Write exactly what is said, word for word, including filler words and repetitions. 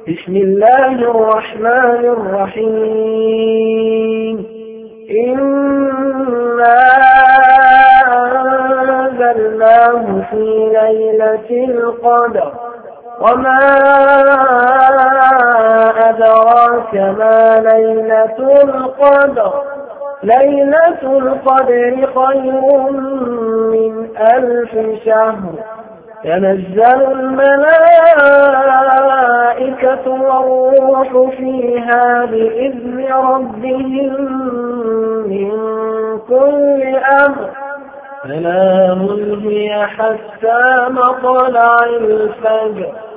بسم الله الرحمن الرحيم إنا أنزلناه في ليلة القدر وما أدراك ما ليلة القدر ليلة القدر خير من ألف شهر تنزل الملائكة والروح فيها بإذن ربهم من كل أمر سلام هي حتى مطلع الفجر